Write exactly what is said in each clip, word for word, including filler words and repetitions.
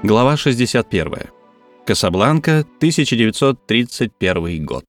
Глава шестьдесят первая. Касабланка, тысяча девятьсот тридцать первый год.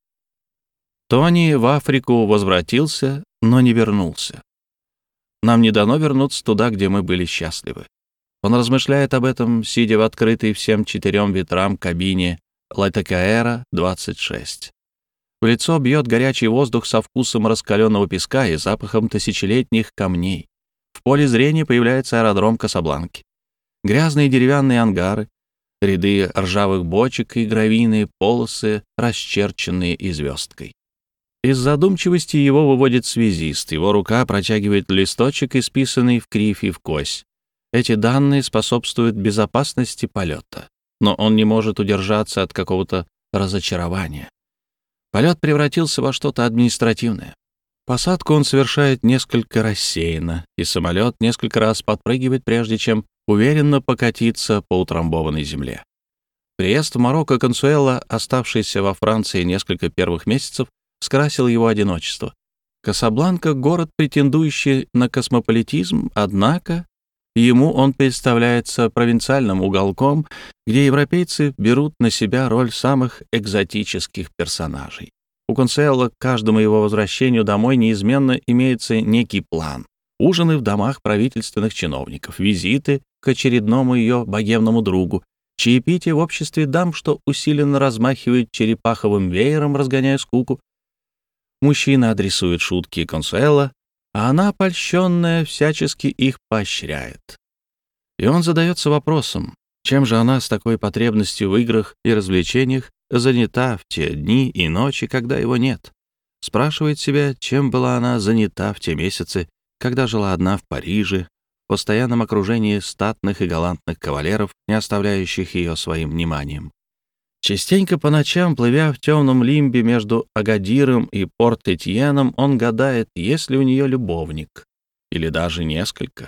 Тони в Африку возвратился, но не вернулся. Нам не дано вернуться туда, где мы были счастливы. Он размышляет об этом, сидя в открытой всем четырем ветрам кабине Латакаэра двадцать шесть. В лицо бьет горячий воздух со вкусом раскаленного песка и запахом тысячелетних камней. В поле зрения появляется аэродром Касабланки. Грязные деревянные ангары, ряды ржавых бочек и гравийные полосы, расчерченные и звездкой. Из задумчивости его выводит связист. Его рука протягивает листочек, исписанный в кривь и в кось. Эти данные способствуют безопасности полета. Но он не может удержаться от какого-то разочарования. Полет превратился во что-то административное. Посадку он совершает несколько рассеянно, и самолет несколько раз подпрыгивает, прежде чем уверенно покатиться по утрамбованной земле. Приезд в Марокко Консуэла, оставшийся во Франции несколько первых месяцев, скрасил его одиночество. Касабланка — город, претендующий на космополитизм, однако ему он представляется провинциальным уголком, где европейцы берут на себя роль самых экзотических персонажей. У Консуэла к каждому его возвращению домой неизменно имеется некий план. Ужины в домах правительственных чиновников, визиты к очередному ее богемному другу, чаепитие в обществе дам, что усиленно размахивают черепаховым веером, разгоняя скуку. Мужчина адресует шутки Консуэла, а она, польщенная, всячески их поощряет. И он задается вопросом, чем же она с такой потребностью в играх и развлечениях занята в те дни и ночи, когда его нет. Спрашивает себя, чем была она занята в те месяцы, когда жила одна в Париже, в постоянном окружении статных и галантных кавалеров, не оставляющих ее своим вниманием. Частенько по ночам, плывя в темном лимбе между Агадиром и Порт-Этьеном, он гадает, есть ли у нее любовник, или даже несколько.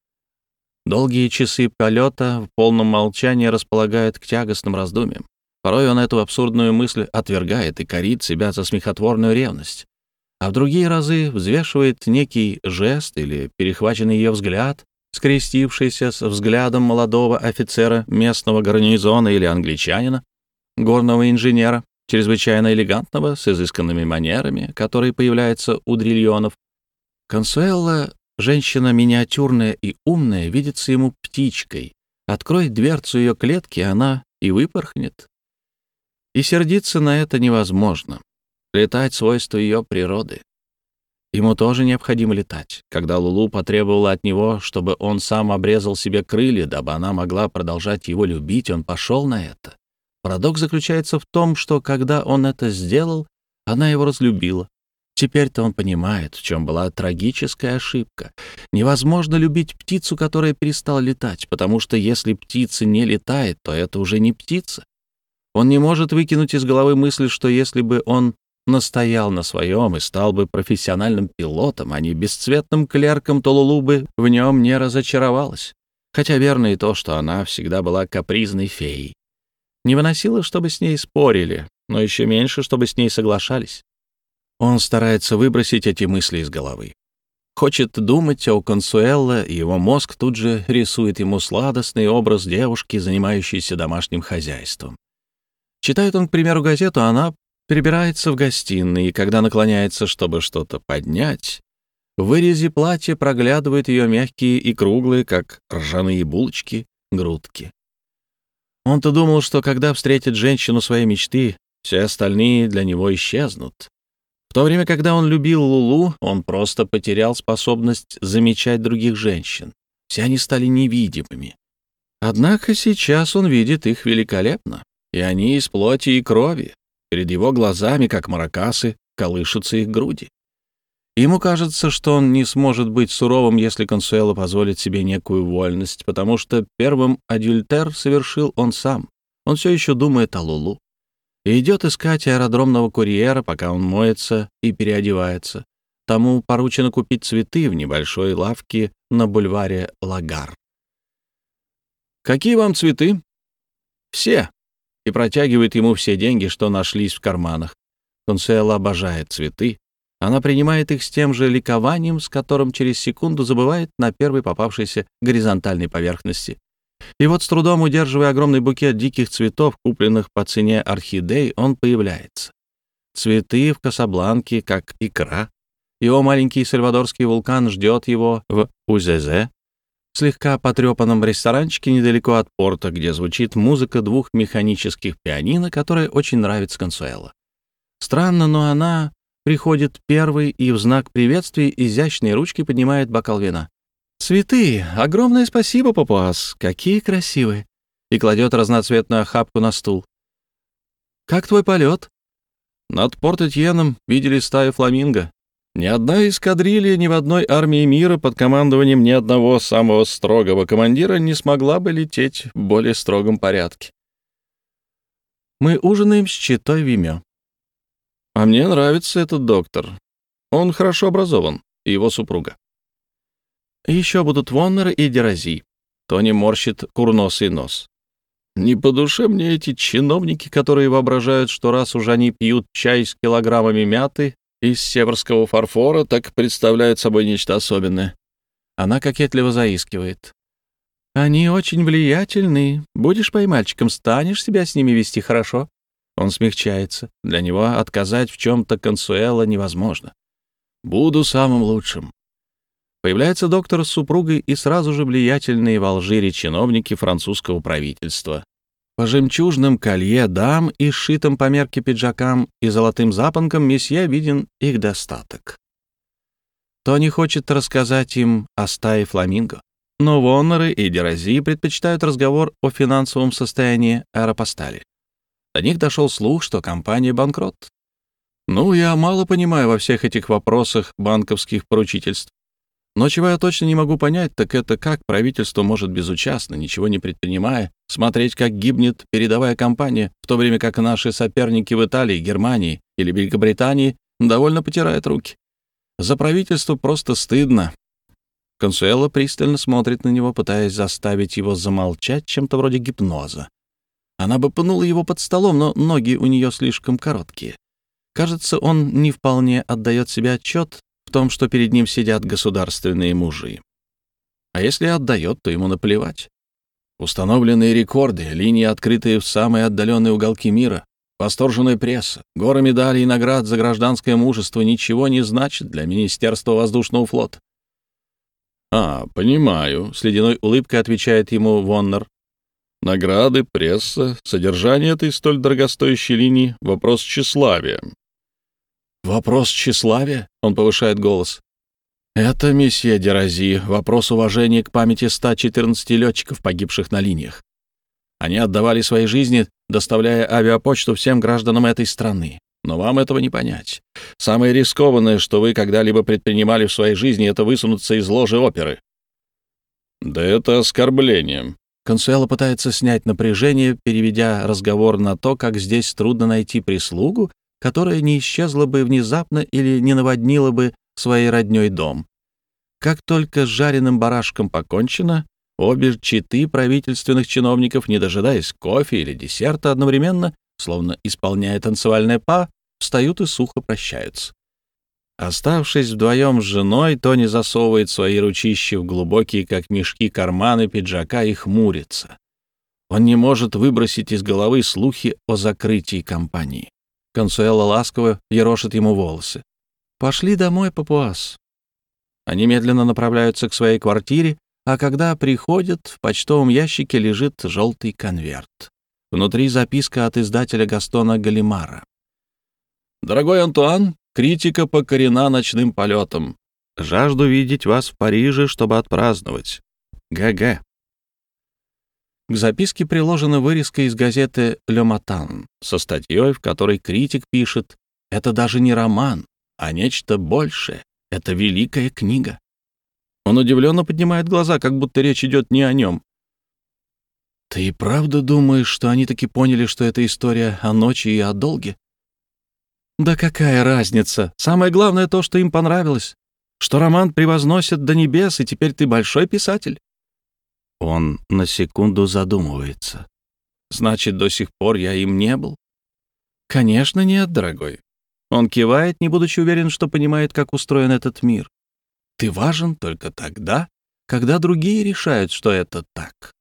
Долгие часы полета в полном молчании располагают к тягостным раздумьям. Порой он эту абсурдную мысль отвергает и корит себя за смехотворную ревность. А в другие разы взвешивает некий жест или перехваченный ее взгляд, скрестившийся с взглядом молодого офицера местного гарнизона или англичанина, горного инженера, чрезвычайно элегантного, с изысканными манерами, который появляется у дрильонов. Консуэла, женщина миниатюрная и умная, видится ему птичкой. Открой дверцу ее клетки, она и выпорхнет. И сердиться на это невозможно. Летать — свойство ее природы. Ему тоже необходимо летать. Когда Лулу потребовала от него, чтобы он сам обрезал себе крылья, дабы она могла продолжать его любить, он пошел на это. Парадокс заключается в том, что, когда он это сделал, она его разлюбила. Теперь-то он понимает, в чем была трагическая ошибка. Невозможно любить птицу, которая перестала летать, потому что если птица не летает, то это уже не птица. Он не может выкинуть из головы мысль, что если бы он настоял на своем и стал бы профессиональным пилотом, а не бесцветным клерком, то Лулу бы в нем не разочаровалась. Хотя верно и то, что она всегда была капризной феей. Не выносила, чтобы с ней спорили, но еще меньше, чтобы с ней соглашались. Он старается выбросить эти мысли из головы. Хочет думать о Консуэлло, и его мозг тут же рисует ему сладостный образ девушки, занимающейся домашним хозяйством. Читает он, к примеру, газету, она перебирается в гостиной, и когда наклоняется, чтобы что-то поднять, в вырезе платья проглядывают ее мягкие и круглые, как ржаные булочки, грудки. Он-то думал, что когда встретит женщину своей мечты, все остальные для него исчезнут. В то время, когда он любил Лулу, он просто потерял способность замечать других женщин. Все они стали невидимыми. Однако сейчас он видит их великолепно, и они из плоти и крови. Перед его глазами, как маракасы, колышутся их груди. Ему кажется, что он не сможет быть суровым, если Консуэла позволит себе некую вольность, потому что первым адюльтер совершил он сам. Он все еще думает о Лулу. И идет искать аэродромного курьера, пока он моется и переодевается. Тому поручено купить цветы в небольшой лавке на бульваре Лагар. «Какие вам цветы?» «Все», и протягивает ему все деньги, что нашлись в карманах. Консуэла обожает цветы. Она принимает их с тем же ликованием, с которым через секунду забывает на первой попавшейся горизонтальной поверхности. И вот с трудом удерживая огромный букет диких цветов, купленных по цене орхидей, он появляется. Цветы в Касабланке, как икра. Его маленький сальвадорский вулкан ждет его в Узезе, слегка потрепанном ресторанчике недалеко от порта, где звучит музыка двух механических пианино, которая очень нравится Консуэло. Странно, но она приходит первой и в знак приветствия изящной ручкой поднимает бокал вина. «Цветы! Огромное спасибо, папуас! Какие красивые!» И кладет разноцветную охапку на стул. «Как твой полет?» «Над Порт-Этьеном видели стаю фламинго. Ни одна эскадрилья ни в одной армии мира под командованием ни одного самого строгого командира не смогла бы лететь в более строгом порядке. Мы ужинаем с читой Вимё. А мне нравится этот доктор. Он хорошо образован, и его супруга. Еще будут Воннер и Дерази. Тони морщит курносый нос. Не по душе мне эти чиновники, которые воображают, что раз уж они пьют чай с килограммами мяты из северского фарфора, так представляют собой нечто особенное. Она кокетливо заискивает. Они очень влиятельны. Будешь поймальчиком, станешь себя с ними вести хорошо. Он смягчается. Для него отказать в чем-то Консуэло невозможно. Буду самым лучшим. Появляется доктор с супругой и сразу же влиятельные в Алжире чиновники французского правительства. По жемчужным колье дам и сшитым по мерке пиджакам и золотым запонкам месье виден их достаток. Тони хочет рассказать им о стае фламинго, но Воннеры и Дерази предпочитают разговор о финансовом состоянии Аэропостали. До них дошел слух, что компания банкрот. Ну, я мало понимаю во всех этих вопросах банковских поручительств. Но чего я точно не могу понять, так это как правительство может безучастно, ничего не предпринимая, смотреть, как гибнет передовая компания, в то время как наши соперники в Италии, Германии или Великобритании довольно потирают руки. За правительство просто стыдно. Консуэло пристально смотрит на него, пытаясь заставить его замолчать чем-то вроде гипноза. Она бы пнула его под столом, но ноги у нее слишком короткие. Кажется, он не вполне отдает себе отчет в том, что перед ним сидят государственные мужи. А если отдает, то ему наплевать. Установленные рекорды, линии, открытые в самые отдаленные уголки мира, восторженная пресса, горы медалей и наград за гражданское мужество ничего не значит для Министерства воздушного флота. «А, понимаю», — с ледяной улыбкой отвечает ему Воннер. «Награды, пресса, содержание этой столь дорогостоящей линии — вопрос тщеславия». «Вопрос тщеславия?» — он повышает голос. «Это, месье Дерази, вопрос уважения к памяти ста четырнадцати летчиков, погибших на линиях. Они отдавали свои жизни, доставляя авиапочту всем гражданам этой страны. Но вам этого не понять. Самое рискованное, что вы когда-либо предпринимали в своей жизни, это высунуться из ложи оперы». «Да это оскорбление». Консуэло пытается снять напряжение, переведя разговор на то, как здесь трудно найти прислугу, которая не исчезла бы внезапно или не наводнила бы своей роднёй дом. Как только с жареным барашком покончено, обе четы правительственных чиновников, не дожидаясь кофе или десерта одновременно, словно исполняя танцевальное па, встают и сухо прощаются. Оставшись вдвоем с женой, Тони засовывает свои ручищи в глубокие, как мешки, карманы пиджака и хмурится. Он не может выбросить из головы слухи о закрытии компании. Консуэло ласково ерошит ему волосы. «Пошли домой, папуас». Они медленно направляются к своей квартире, а когда приходят, в почтовом ящике лежит желтый конверт. Внутри записка от издателя Гастона Галимара. «Дорогой Антуан, критика покорена ночным полетом. Жажду видеть вас в Париже, чтобы отпраздновать. ГГ». К записке приложена вырезка из газеты «Ле Матан» со статьей, в которой критик пишет: «Это даже не роман, а нечто большее. Это великая книга». Он удивленно поднимает глаза, как будто речь идет не о нем. «Ты и правда думаешь, что они таки поняли, что это история о ночи и о долге?» «Да какая разница? Самое главное то, что им понравилось, что роман превозносят до небес, и теперь ты большой писатель». Он на секунду задумывается. «Значит, до сих пор я им не был?» «Конечно нет, дорогой». Он кивает, не будучи уверен, что понимает, как устроен этот мир. «Ты важен только тогда, когда другие решают, что это так».